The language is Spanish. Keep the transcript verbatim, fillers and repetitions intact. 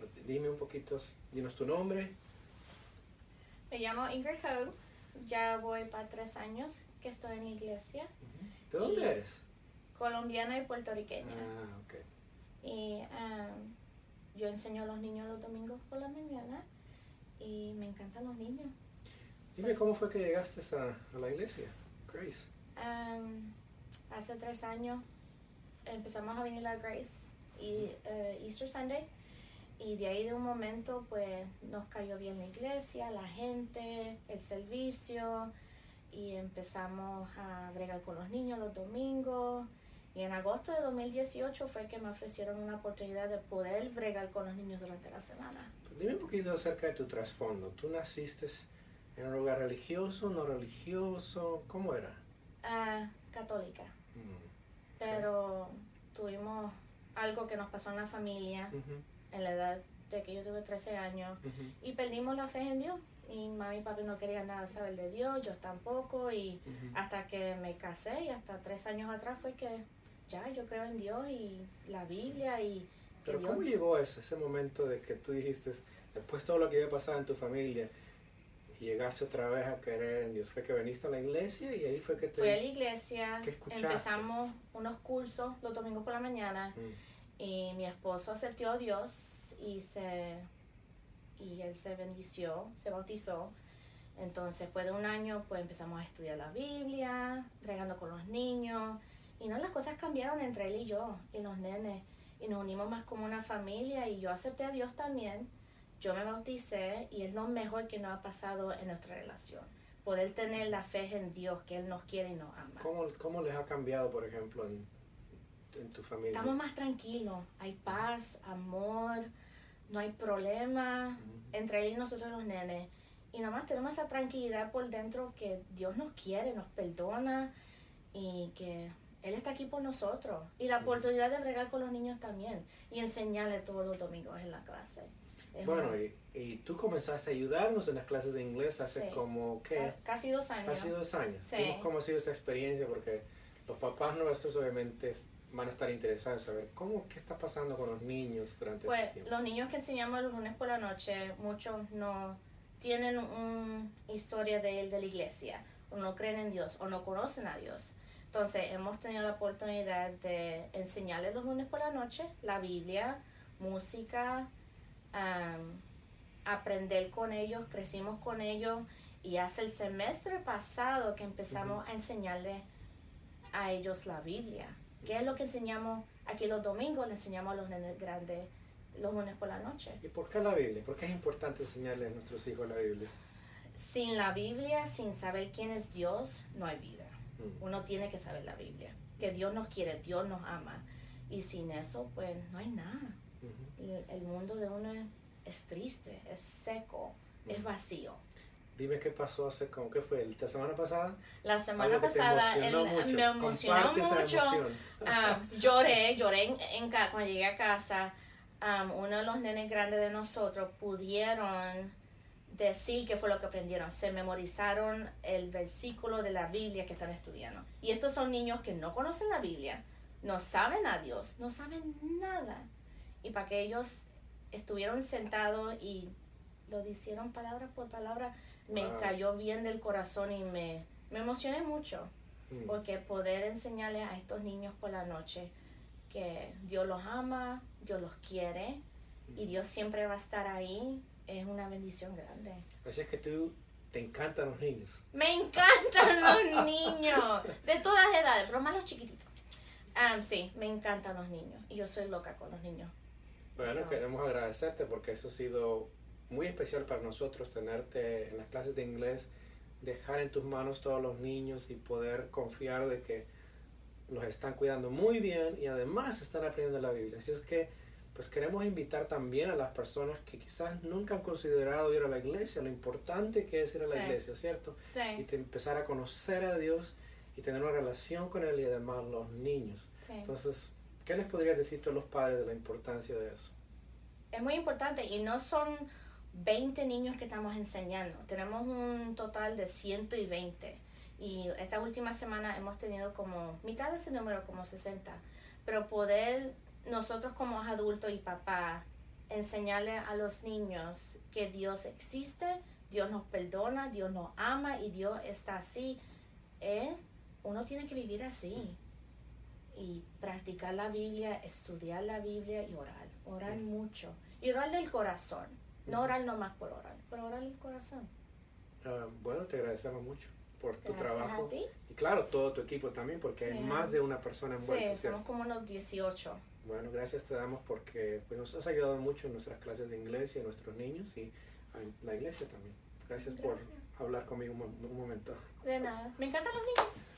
Dime un poquito, dinos tu nombre. Me llamo Ingrid Hogue, ya voy para tres años que estoy en la iglesia. ¿De dónde y eres? Colombiana y puertorriqueña. Ah, ok. Y um, yo enseño a los niños los domingos por la mañana y me encantan los niños. Dime, Soy- ¿cómo fue que llegaste a, a la iglesia, Grace? Um, hace tres años empezamos a venir a Grace y uh, Easter Sunday, y de ahí de un momento pues nos cayó bien la iglesia, la gente, el servicio, y empezamos a bregar con los niños los domingos. Y en agosto de dos mil dieciocho fue que me ofrecieron una oportunidad de poder bregar con los niños durante la semana. Dime un poquito acerca de tu trasfondo. ¿Tú naciste en un lugar religioso, no religioso? ¿Cómo era? Uh, católica, Mm. pero tuvimos algo que nos pasó en la familia Uh-huh. en la edad de que yo tuve trece años, Uh-huh. y perdimos la fe en Dios. Y mami y papi no querían nada saber de Dios, yo tampoco, y Uh-huh. hasta que me casé y hasta tres años atrás fue que ya yo creo en Dios y la Biblia y que Pero Dios... ¿cómo llegó ese, ese momento de que tú dijiste, después de todo lo que había pasado en tu familia, y llegaste otra vez a creer en Dios? ¿Fue que viniste a la iglesia y ahí fue que te... Fui a la iglesia, ¿Qué escuchaste? empezamos unos cursos los domingos por la mañana, Mm. y mi esposo aceptó a Dios y se y él se bendició, se bautizó. Entonces después de un año pues empezamos a estudiar la Biblia, bregando con los niños, y no, las cosas cambiaron entre él y yo y los nenes, y nos unimos más como una familia, y yo acepté a Dios también. Yo me bauticé y es lo mejor que nos ha pasado en nuestra relación, poder tener la fe en Dios, que Él nos quiere y nos ama. ¿Cómo, cómo les ha cambiado, por ejemplo, en, en tu familia? Estamos más tranquilos, hay paz, amor, no hay problema entre él y nosotros los nenes. Y nada más tenemos esa tranquilidad por dentro que Dios nos quiere, nos perdona y que Él está aquí por nosotros. Y la oportunidad de bregar con los niños también y enseñarles todos los domingos en la clase. Es Bueno, una- y, y tú comenzaste a ayudarnos en las clases de inglés hace Sí. como, ¿qué? casi dos años. Casi dos años. Sí. Dime ¿Cómo ha sido esa experiencia? Porque los papás nuestros obviamente van a estar interesados en saber cómo, qué está pasando con los niños durante Pues ese tiempo. los niños que enseñamos los lunes por la noche, muchos no tienen una historia de él de la iglesia, o no creen en Dios, o no conocen a Dios. Entonces hemos tenido la oportunidad de enseñarles los lunes por la noche la Biblia, música, um, aprender con ellos, crecimos con ellos, y hace el semestre pasado que empezamos Uh-huh. a enseñarles a ellos la Biblia. ¿Qué es lo que enseñamos aquí los domingos? Le enseñamos a los nenes grandes los lunes por la noche. ¿Y por qué la Biblia? ¿Por qué es importante enseñarle a nuestros hijos la Biblia? Sin la Biblia, sin saber quién es Dios, no hay vida. Mm. Uno tiene que saber la Biblia, que Dios nos quiere, Dios nos ama. Y sin eso, pues no hay nada. Ujú. El, el mundo de uno es, es triste, es seco, es Mm. vacío. Dime qué pasó hace, como que fue la semana pasada. La semana Algo que te pasada emocionó el- mucho. me emocionó Comparte esa mucho. emoción. Ah, lloré, lloré en, en ca- cuando llegué a casa. Um, uno de los nenes grandes de nosotros pudieron decir qué fue lo que aprendieron. Se memorizaron el versículo de la Biblia que están estudiando. Y estos son niños que no conocen la Biblia, no saben a Dios, no saben nada. Y para que ellos estuvieron sentados y lo hicieron palabra por palabra, me Wow. cayó bien del corazón y me, me emocioné mucho. Mm. Porque poder enseñarles a estos niños por la noche que Dios los ama, Dios los quiere y Dios siempre va a estar ahí, es una bendición grande. Así es que tú te encantan los niños. Me encantan los niños, de todas edades, pero más los chiquititos. Um, sí, me encantan los niños y yo soy loca con los niños. Bueno, So, queremos agradecerte porque eso ha sido muy especial para nosotros, tenerte en las clases de inglés, dejar en tus manos todos los niños y poder confiar de que los están cuidando muy bien y además están aprendiendo la Biblia. Así es que pues queremos invitar también a las personas que quizás nunca han considerado ir a la iglesia, lo importante que es ir a la Sí. iglesia, ¿cierto? Y Sí, te empezar a conocer a Dios y tener una relación con Él y además los niños. sí. Entonces, ¿qué les podrías decir tú a los padres de la importancia de eso? Es muy importante y no son veinte niños que estamos enseñando. Tenemos un total de ciento veinte. Y esta última semana hemos tenido como mitad de ese número, como sesenta. Pero poder nosotros como adultos y papá enseñarle a los niños que Dios existe, Dios nos perdona, Dios nos ama y Dios está así. Eh, uno tiene que vivir así y practicar la Biblia, estudiar la Biblia y orar, orar Mm. mucho. Y orar del corazón, no Ujú. orar nomás por orar, pero orar del corazón. Ah, bueno, te agradecemos mucho por tu Gracias trabajo. a ti. Y claro, todo tu equipo también, porque hay Yeah. más de una persona envuelta, Sí, ¿cierto? somos como unos dieciocho. Bueno, gracias te damos porque pues, nos has ayudado mucho en nuestras clases de inglés y a nuestros niños y a la iglesia también. Gracias, Gracias. por hablar conmigo un, mo- un momento. De nada. Me encantan los niños.